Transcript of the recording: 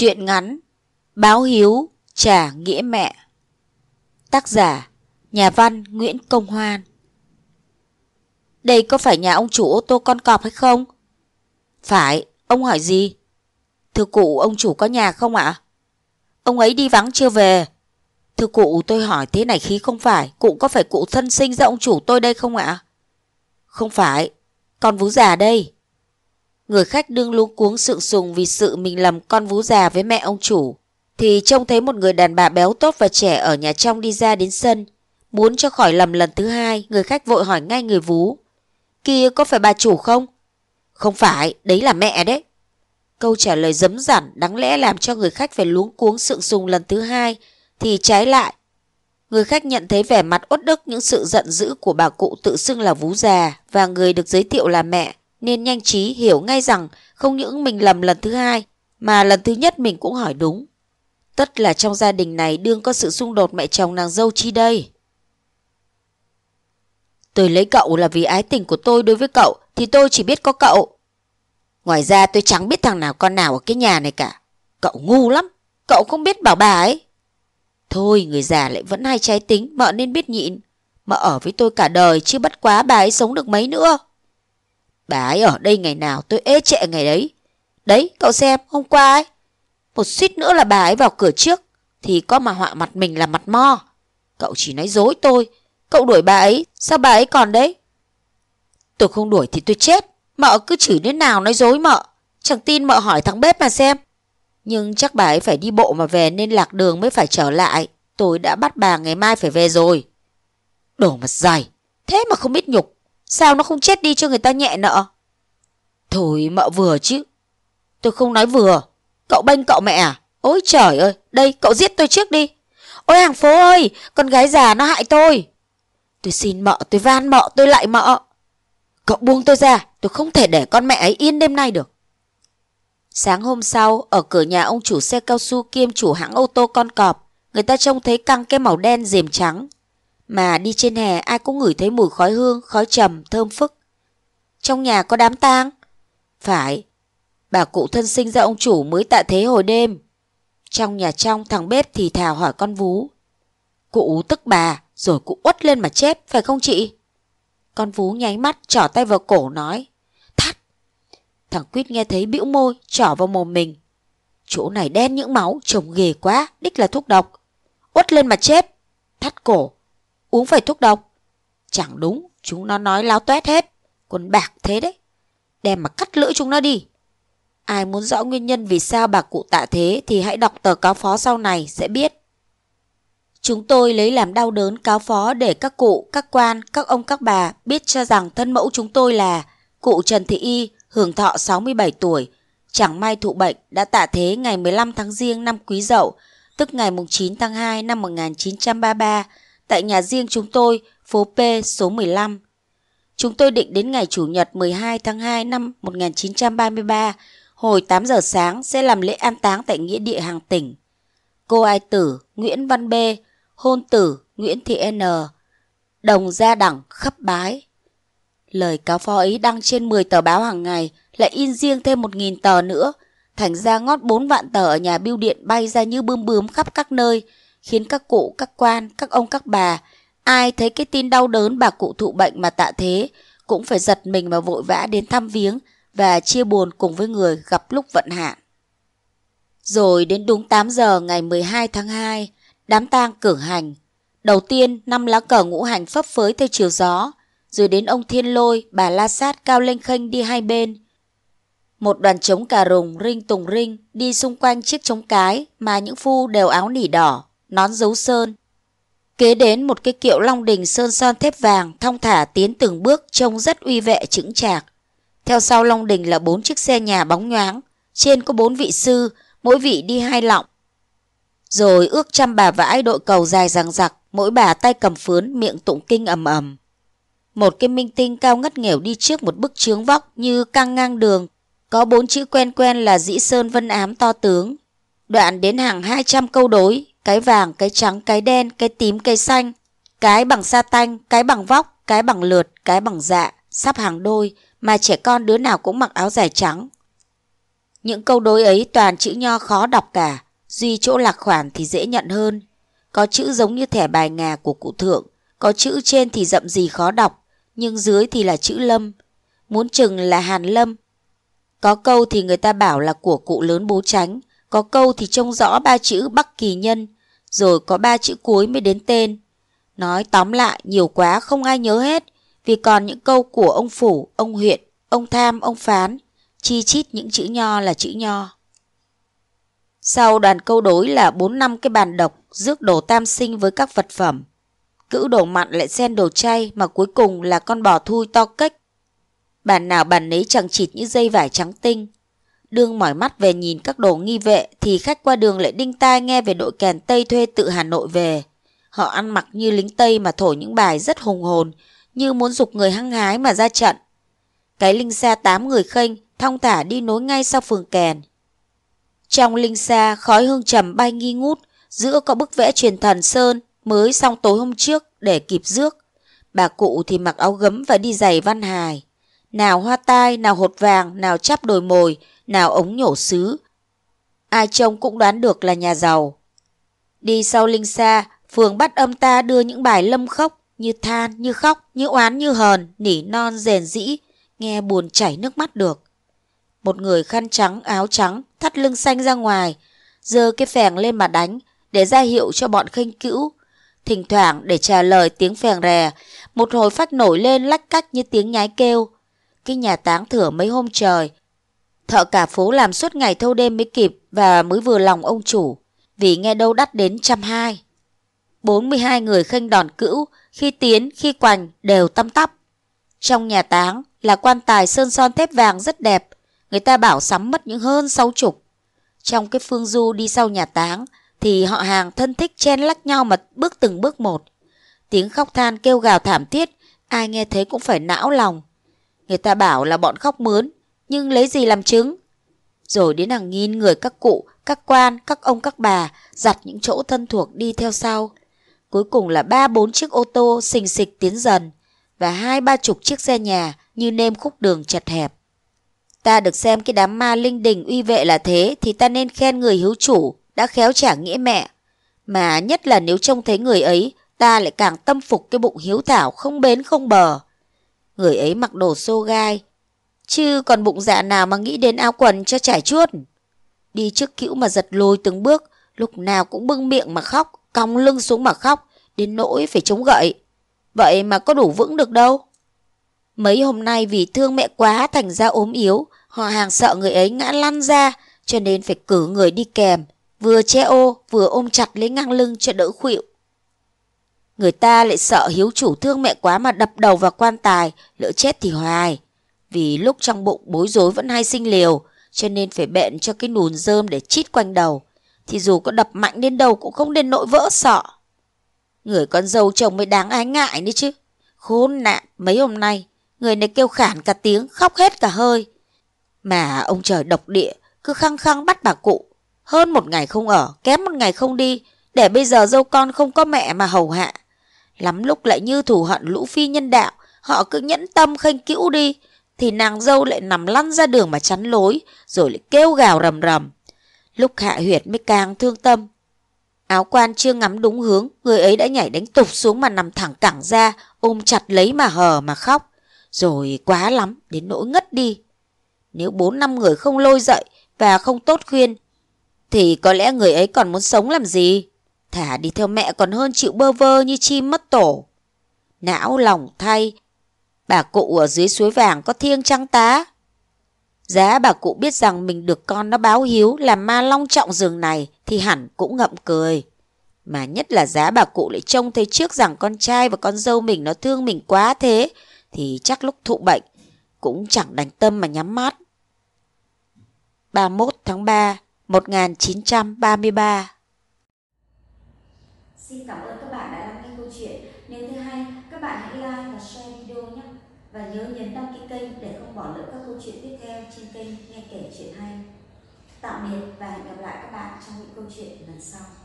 Truyện ngắn Báo hiếu trả nghĩa mẹ. Tác giả nhà văn Nguyễn Công Hoan. Đây có phải nhà ông chủ ô tô con cọp hay không? Phải, ông hỏi gì? Thưa cụ, ông chủ có nhà không ạ? Ông ấy đi vắng chưa về. Thưa cụ, tôi hỏi thế này khí không phải, cụ có phải cụ thân sinh ra ông chủ tôi đây không ạ? Không phải, con vú già đây. Người khách đương luống cuống sượng sùng vì sự mình lầm con vú già với mẹ ông chủ, thì trông thấy một người đàn bà béo tốt và trẻ ở nhà trong đi ra đến sân. Muốn cho khỏi lầm lần thứ hai, người khách vội hỏi ngay người vú: Kia có phải bà chủ không? Không phải, đấy là mẹ đấy. Câu trả lời dấm dẳn đáng lẽ làm cho người khách phải luống cuống sượng sùng lần thứ hai, thì trái lại, người khách nhận thấy vẻ mặt uất ức những sự giận dữ của bà cụ tự xưng là vú già và người được giới thiệu là mẹ, nên nhanh trí hiểu ngay rằng không những mình lầm lần thứ hai mà lần thứ nhất mình cũng hỏi đúng. Tất là trong gia đình này đương có sự xung đột mẹ chồng nàng dâu chi đây. Tôi lấy cậu là vì ái tình của tôi đối với cậu, thì tôi chỉ biết có cậu. Ngoài ra tôi chẳng biết thằng nào con nào ở cái nhà này cả. Cậu ngu lắm, cậu không biết bảo bà ấy. Thôi, người già lại vẫn hay trái tính, mợ nên biết nhịn. Mợ ở với tôi cả đời chứ bất quá bà ấy sống được mấy nữa. Bà ấy ở đây ngày nào tôi ê chệ ngày đấy. Đấy, cậu xem, hôm qua ấy, một suýt nữa là bà ấy vào cửa trước, thì có mà họa mặt mình là mặt mo. Cậu chỉ nói dối tôi. Cậu đuổi bà ấy, sao bà ấy còn đấy? Tôi không đuổi thì tôi chết. Mợ cứ chửi đến nào nói dối mợ. Chẳng tin mợ hỏi thằng bếp mà xem. Nhưng chắc bà ấy phải đi bộ mà về nên lạc đường mới phải trở lại. Tôi đã bắt bà ngày mai phải về rồi. Đổ mặt dày, thế mà không biết nhục. Sao nó không chết đi cho người ta nhẹ nợ? Thôi mợ vừa chứ. Tôi không nói vừa. Cậu bênh cậu mẹ à? Ôi trời ơi, đây cậu giết tôi trước đi. Ôi hàng phố ơi, con gái già nó hại tôi. Tôi xin mợ, tôi van mợ, tôi lại mợ. Cậu buông tôi ra, tôi không thể để con mẹ ấy yên đêm nay được. Sáng hôm sau, ở cửa nhà ông chủ xe cao su kiêm chủ hãng ô tô con cọp, người ta trông thấy căng cái màu đen rèm trắng. Mà đi trên hè ai cũng ngửi thấy mùi khói hương, khói trầm, thơm phức. Trong nhà có đám tang? Phải, bà cụ thân sinh ra ông chủ mới tạ thế hồi đêm. Trong nhà trong, thằng bếp thì thào hỏi con vú: Cụ tức bà, rồi cụ uất lên mà chết, phải không chị? Con vú nháy mắt, trỏ tay vào cổ nói: Thắt. Thằng Quýt nghe thấy bĩu môi, trỏ vào mồm mình: Chỗ này đen những máu, trông ghê quá, đích là thuốc độc. Uất lên mà chết. Thắt cổ, uống phải thuốc độc. Chẳng đúng, chúng nó nói láo toét hết. Con bạc thế đấy. Đem mà cắt lưỡi chúng nó đi. Ai muốn rõ nguyên nhân vì sao bà cụ tạ thế thì hãy đọc tờ cáo phó sau này sẽ biết. Chúng tôi lấy làm đau đớn cáo phó để các cụ, các quan, các ông các bà biết cho rằng thân mẫu chúng tôi là cụ Trần Thị Y, hưởng thọ 67 tuổi, chẳng may thụ bệnh, đã tạ thế ngày 15 tháng Giêng năm Quý Dậu, tức ngày 9 tháng 2 năm 1933, tại nhà riêng chúng tôi, phố P số 15. Chúng tôi định đến ngày Chủ nhật 12 tháng 2 năm 1933, hồi 8 giờ sáng sẽ làm lễ an táng tại nghĩa địa hàng tỉnh. Cô ai tử Nguyễn Văn B, hôn tử Nguyễn Thị N, đồng gia đẳng khắp bái. Lời cáo phó ấy đăng trên 10 tờ báo hàng ngày, lại in riêng thêm 1.000 tờ nữa, thành ra ngót 4 vạn tờ ở nhà bưu điện bay ra như bươm bướm khắp các nơi, khiến các cụ, các quan, các ông các bà, ai thấy cái tin đau đớn bà cụ thụ bệnh mà tạ thế, cũng phải giật mình mà vội vã đến thăm viếng và chia buồn cùng với người gặp lúc vận hạn. Rồi đến đúng 8 giờ ngày 12 tháng 2, đám tang cử hành. Đầu tiên 5 lá cờ ngũ hành phấp phới theo chiều gió, rồi đến ông Thiên Lôi, bà La Sát cao lênh khênh đi hai bên. Một đoàn trống cà rùng rinh tùng rinh đi xung quanh chiếc trống cái mà những phu đều áo nỉ đỏ, nón dấu sơn. Kế đến một cái kiệu long đình sơn son thép vàng thong thả tiến từng bước trông rất uy vệ chững chạc. Theo sau long đình là 4 chiếc xe nhà bóng nhoáng, trên có 4 vị sư, mỗi vị đi 2 lọng. Rồi ước trăm bà vãi đội cầu dài dằng dặc, mỗi bà tay cầm phướn miệng tụng kinh ầm ầm. Một cái minh tinh cao ngất nghểu đi trước một bức chướng vóc như căng ngang đường, có 4 chữ quen quen là Dĩ Sơn Vân Ám to tướng. Đoạn đến hàng 200 câu đối, cái vàng, cái trắng, cái đen, cái tím, cái xanh, cái bằng sa tanh, cái bằng vóc, cái bằng lượt, cái bằng dạ, sắp hàng đôi, mà trẻ con đứa nào cũng mặc áo dài trắng. Những câu đối ấy toàn chữ nho khó đọc cả, duy chỗ lạc khoản thì dễ nhận hơn. Có chữ giống như thẻ bài ngà của cụ Thượng, có chữ trên thì rậm rì khó đọc, nhưng dưới thì là chữ Lâm, muốn chừng là Hàn Lâm. Có câu thì người ta bảo là của cụ lớn bố Chánh, có câu thì trông rõ 3 chữ Bắc Kỳ Nhân, rồi có 3 chữ cuối mới đến tên. Nói tóm lại nhiều quá không ai nhớ hết, vì còn những câu của ông Phủ, ông Huyện, ông Tham, ông Phán, chi chít những chữ nho là chữ nho. Sau đoàn câu đối là 4-5 cái bàn độc, rước đồ tam sinh với các vật phẩm. Cữu đồ mặn lại xen đồ chay, mà cuối cùng là con bò thui to cách. Bàn nào bàn nấy chằng chịt như dây vải trắng tinh. Đương mỏi mắt về nhìn các đồ nghi vệ thì khách qua đường lại đinh tai nghe về đội kèn Tây thuê tự Hà Nội về. Họ ăn mặc như lính Tây mà thổi những bài rất hùng hồn, như muốn giục người hăng hái mà ra trận. Cái linh xa 8 người khênh thong thả đi nối ngay sau phường kèn. Trong linh xa khói hương trầm bay nghi ngút, giữa có bức vẽ truyền thần sơn mới xong tối hôm trước để kịp rước. Bà cụ thì mặc áo gấm và đi giày văn hài. Nào hoa tai, nào hột vàng, nào chắp đồi mồi, nào ống nhổ sứ. Ai trông cũng đoán được là nhà giàu. Đi sau linh xa, phường bắt âm ta đưa những bài lâm khóc, như than, như khóc, như oán, như hờn, nỉ non rền rĩ, nghe buồn chảy nước mắt được. Một người khăn trắng, áo trắng, thắt lưng xanh ra ngoài, giơ cái phèng lên mà đánh, để ra hiệu cho bọn khênh cữu. Thỉnh thoảng để trả lời tiếng phèng rè, một hồi phách nổi lên lách cách như tiếng nhái kêu. Cái nhà táng thửa mấy hôm trời, thợ cả phố làm suốt ngày thâu đêm mới kịp và mới vừa lòng ông chủ, vì nghe đâu đắt đến 120. 42 người khênh đòn cữu, khi tiến khi quành đều tăm tắp. Trong nhà táng là quan tài sơn son thép vàng rất đẹp, người ta bảo sắm mất những hơn 60. Trong cái phương du đi sau nhà táng thì họ hàng thân thích chen lách nhau mà bước từng bước một. Tiếng khóc than kêu gào thảm thiết, ai nghe thấy cũng phải não lòng. Người ta bảo là bọn khóc mướn, nhưng lấy gì làm chứng? Rồi đến hàng nghìn người các cụ, các quan, các ông các bà giặt những chỗ thân thuộc đi theo sau. Cuối cùng là 3-4 chiếc ô tô xình xịch tiến dần và 20-30 chiếc xe nhà như nêm khúc đường chật hẹp. Ta được xem cái đám ma linh đình uy vệ là thế thì ta nên khen người hiếu chủ đã khéo trả nghĩa mẹ. Mà nhất là nếu trông thấy người ấy, ta lại càng tâm phục cái bụng hiếu thảo không bến không bờ. Người ấy mặc đồ xô gai, chứ còn bụng dạ nào mà nghĩ đến áo quần cho trải chuốt. Đi trước cữu mà giật lùi từng bước, lúc nào cũng bưng miệng mà khóc, cong lưng xuống mà khóc, đến nỗi phải chống gậy. Vậy mà có đủ vững được đâu. Mấy hôm nay vì thương mẹ quá thành ra ốm yếu, họ hàng sợ người ấy ngã lăn ra, cho nên phải cử người đi kèm, vừa che ô vừa ôm chặt lấy ngang lưng cho đỡ khuỵu. Người ta lại sợ hiếu chủ thương mẹ quá mà đập đầu vào quan tài, lỡ chết thì hoài. Vì lúc trong bụng bối rối vẫn hay sinh liều, cho nên phải bện cho cái nùn rơm để chít quanh đầu. Thì dù có đập mạnh đến đâu cũng không đến nỗi vỡ sọ. Người con dâu chồng mới đáng ái ngại nữa chứ. Khốn nạn, mấy hôm nay, người này kêu khản cả tiếng, khóc hết cả hơi. Mà ông trời độc địa, cứ khăng khăng bắt bà cụ. Hơn một ngày không ở, kém một ngày không đi, để bây giờ dâu con không có mẹ mà hầu hạ. Lắm lúc lại như thù hận lũ phi nhân đạo, họ cứ nhẫn tâm khênh cữu đi, thì nàng dâu lại nằm lăn ra đường mà chắn lối, rồi lại kêu gào rầm rầm. Lúc hạ huyệt mới càng thương tâm. Áo quan chưa ngắm đúng hướng, người ấy đã nhảy đánh tụp xuống mà nằm thẳng cẳng ra, ôm chặt lấy mà hờ mà khóc. Rồi quá lắm, đến nỗi ngất đi. Nếu 4-5 người không lôi dậy và không tốt khuyên, thì có lẽ người ấy còn muốn sống làm gì. Thả đi theo mẹ còn hơn chịu bơ vơ như chim mất tổ. Não lòng thay, bà cụ ở dưới suối vàng có thiêng chăng tá? Giá bà cụ biết rằng mình được con nó báo hiếu làm ma long trọng giường này thì hẳn cũng ngậm cười. Mà nhất là giá bà cụ lại trông thấy trước rằng con trai và con dâu mình nó thương mình quá thế, thì chắc lúc thụ bệnh cũng chẳng đành tâm mà nhắm mắt. 31 tháng 3 1933. Xin cảm ơn các bạn đã lắng nghe câu chuyện. Nếu thấy hay, các bạn hãy like và share video nhé. Và nhớ nhấn đăng ký kênh để không bỏ lỡ các câu chuyện tiếp theo trên kênh Nghe Kể Chuyện Hay. Tạm biệt và hẹn gặp lại các bạn trong những câu chuyện lần sau.